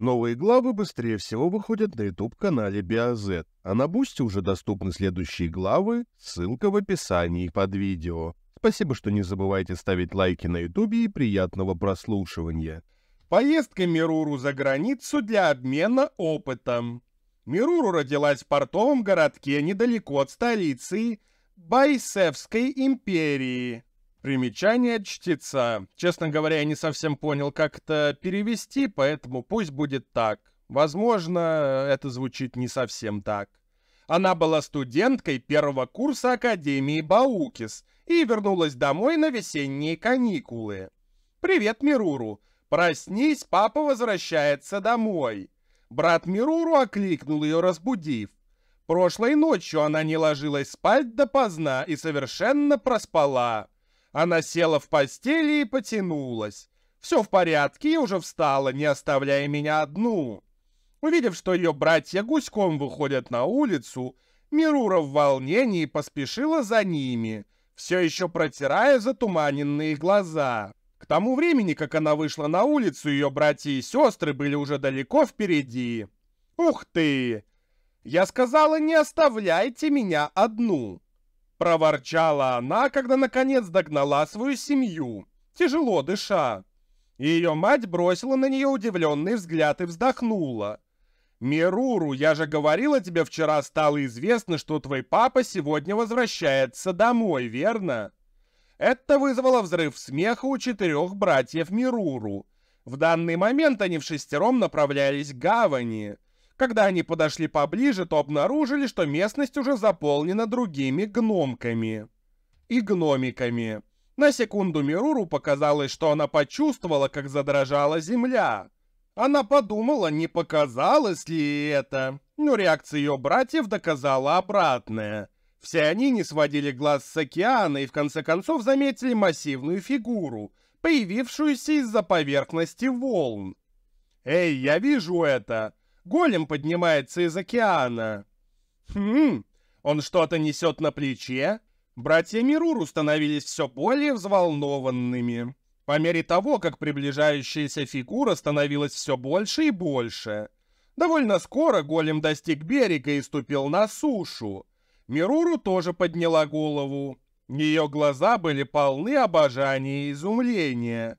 Новые главы быстрее всего выходят на YouTube-канале BioZ, а на Бусти уже доступны следующие главы, ссылка в описании под видео. Спасибо, что не забывайте ставить лайки на YouTube и приятного прослушивания. Поездка Мируру за границу для обмена опытом. Мируру родилась в портовом городке недалеко от столицы Байсевской империи. Примечание от чтеца. Честно говоря, я не совсем понял, как это перевести, поэтому пусть будет так. Возможно, это звучит не совсем так. Она была студенткой первого курса Академии Баукис и вернулась домой на весенние каникулы. «Привет, Мируру! Проснись, папа возвращается домой!» Брат Мируру окликнул ее, разбудив. Прошлой ночью она не ложилась спать допоздна и совершенно проспала. Она села в постели и потянулась. «Все в порядке, и уже встала, не оставляя меня одну». Увидев, что ее братья гуськом выходят на улицу, Мирура в волнении поспешила за ними, все еще протирая затуманенные глаза. К тому времени, как она вышла на улицу, ее братья и сестры были уже далеко впереди. «Ух ты! Я сказала, не оставляйте меня одну!» Проворчала она, когда наконец догнала свою семью, тяжело дыша. Ее мать бросила на нее удивленный взгляд и вздохнула. «Мируру, я же говорила тебе вчера, стало известно, что твой папа сегодня возвращается домой, верно?» Это вызвало взрыв смеха у 4 братьев Мируру. В данный момент они вшестером направлялись к гавани. Когда они подошли поближе, то обнаружили, что местность уже заполнена другими гномками и гномиками. На секунду Мируру показалось, что она почувствовала, как задрожала земля. Она подумала, не показалось ли это, но реакция ее братьев доказала обратное. Все они не сводили глаз с океана и в конце концов заметили массивную фигуру, появившуюся из-за поверхности волн. «Эй, я вижу это! Голем поднимается из океана!» Он что-то несет на плече?» Братья Мируру становились все более взволнованными. По мере того, как приближающаяся фигура становилась все больше и больше. Довольно скоро голем достиг берега и ступил на сушу. Мируру тоже подняла голову. Ее глаза были полны обожания и изумления.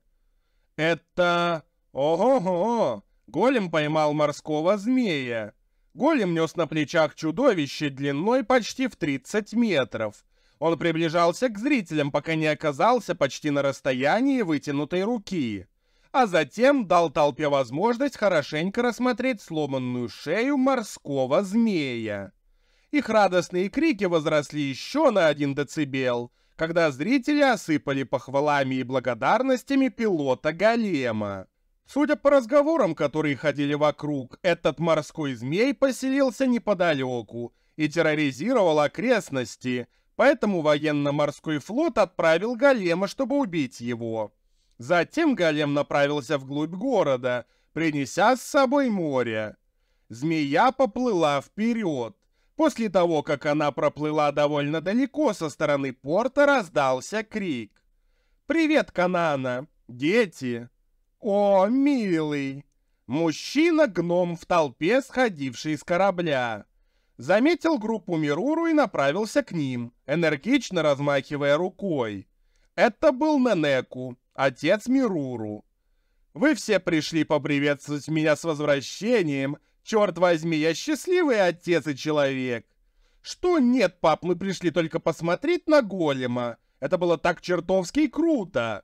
«Это... Ого-го!» Голем поймал морского змея. Голем нес на плечах чудовище длиной почти в 30 метров. Он приближался к зрителям, пока не оказался почти на расстоянии вытянутой руки. А затем дал толпе возможность хорошенько рассмотреть сломанную шею морского змея. Их радостные крики возросли еще на 1 децибел, когда зрители осыпали похвалами и благодарностями пилота голема. Судя по разговорам, которые ходили вокруг, этот морской змей поселился неподалеку и терроризировал окрестности, поэтому военно-морской флот отправил голема, чтобы убить его. Затем голем направился вглубь города, принеся с собой море. Змея поплыла вперед. После того, как она проплыла довольно далеко, со стороны порта раздался крик. «Привет, Канана! Дети!» «О, милый!» Мужчина-гном в толпе, сходивший с корабля. Заметил группу Мируру и направился к ним, энергично размахивая рукой. Это был Ненеку, отец Мируру. «Вы все пришли поприветствовать меня с возвращением. Черт возьми, я счастливый отец и человек!» «Что нет, пап, мы пришли только посмотреть на голема. Это было так чертовски круто!»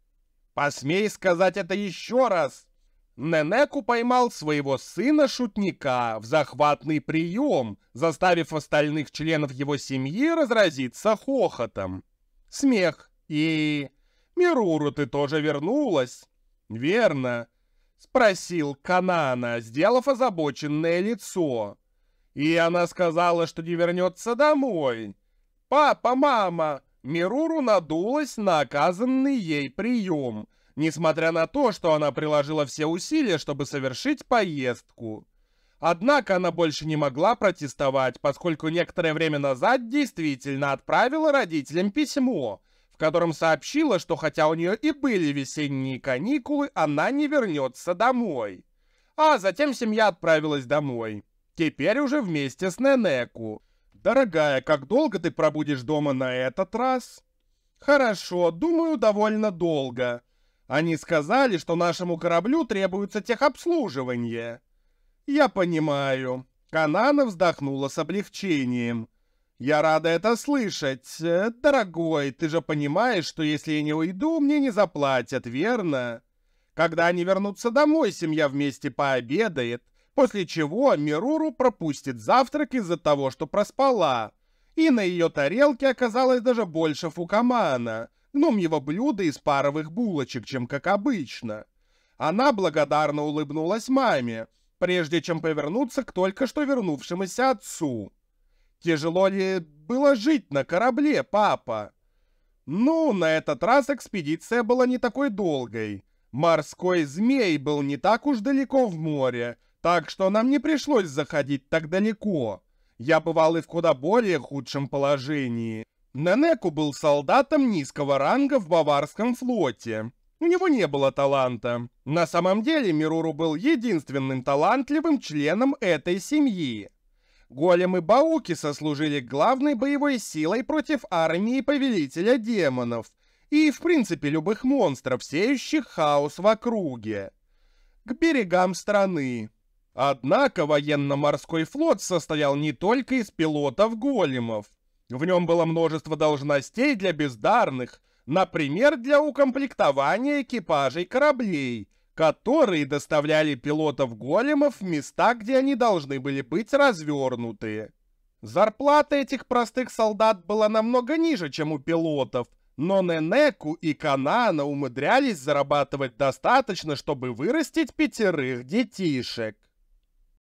«Посмей сказать это еще раз!» Ненеку поймал своего сына-шутника в захватный прием, заставив остальных членов его семьи разразиться хохотом. Смех и... «Мируру, ты тоже вернулась?» «Верно», — спросил Канана, сделав озабоченное лицо. «И она сказала, что не вернется домой». «Папа, мама!» Мируру надулась на оказанный ей прием, несмотря на то, что она приложила все усилия, чтобы совершить поездку. Однако она больше не могла протестовать, поскольку некоторое время назад действительно отправила родителям письмо, в котором сообщила, что хотя у нее и были весенние каникулы, она не вернется домой. А затем семья отправилась домой. Теперь уже вместе с Ненеку. Дорогая, как долго ты пробудешь дома на этот раз? Хорошо, думаю, довольно долго. Они сказали, что нашему кораблю требуется техобслуживание. Я понимаю. Канана вздохнула с облегчением. Я рада это слышать. Дорогой, ты же понимаешь, что если я не уйду, мне не заплатят, верно? Когда они вернутся домой, семья вместе пообедает, после чего Мируру пропустит завтрак из-за того, что проспала. И на ее тарелке оказалось даже больше фукамана, гномьего блюда из паровых булочек, чем как обычно. Она благодарно улыбнулась маме, прежде чем повернуться к только что вернувшемуся отцу. «Тяжело ли было жить на корабле, папа?» «Ну, на этот раз экспедиция была не такой долгой. Морской змей был не так уж далеко в море, так что нам не пришлось заходить так далеко. Я бывал и в куда более худшем положении. Ненеку был солдатом низкого ранга в Баварском флоте. У него не было таланта. На самом деле Мируру был единственным талантливым членом этой семьи. Големы-бауки сослужили главной боевой силой против армии Повелителя Демонов и, в принципе, любых монстров, сеющих хаос в округе. К берегам страны. Однако военно-морской флот состоял не только из пилотов-големов. В нем было множество должностей для бездарных, например, для укомплектования экипажей кораблей, которые доставляли пилотов-големов в места, где они должны были быть развернуты. Зарплата этих простых солдат была намного ниже, чем у пилотов, но Ненеку и Канана умудрялись зарабатывать достаточно, чтобы вырастить 5 детишек.